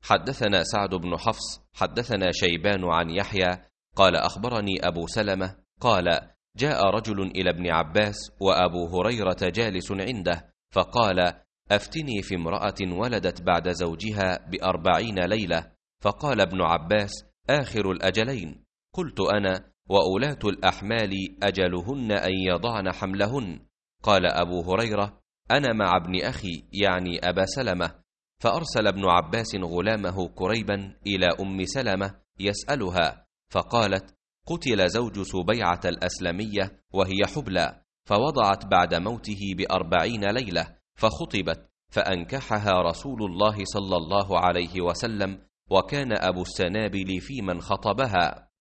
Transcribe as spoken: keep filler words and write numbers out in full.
حدثنا سعد بن حفص حدثنا شيبان عن يحيى قال أخبرني أبو سلمة قال جاء رجل إلى ابن عباس وأبو هريرة جالس عنده فقال أفتني في امرأة ولدت بعد زوجها بأربعين ليلة. فقال ابن عباس آخر الأجلين. قلت أنا وأولاة الأحمال أجلهن أن يضعن حملهن. قال أبو هريرة أنا مع ابن أخي يعني أبا سلمة. فأرسل ابن عباس غلامه كريبا إلى أم سلمة يسألها فقالت قتل زوج سبيعة الأسلمية وهي حبلى فوضعت بعد موته بأربعين ليلة فخطبت فأنكحها رسول الله صلى الله عليه وسلم وكان أبو السنابل في من خطبها.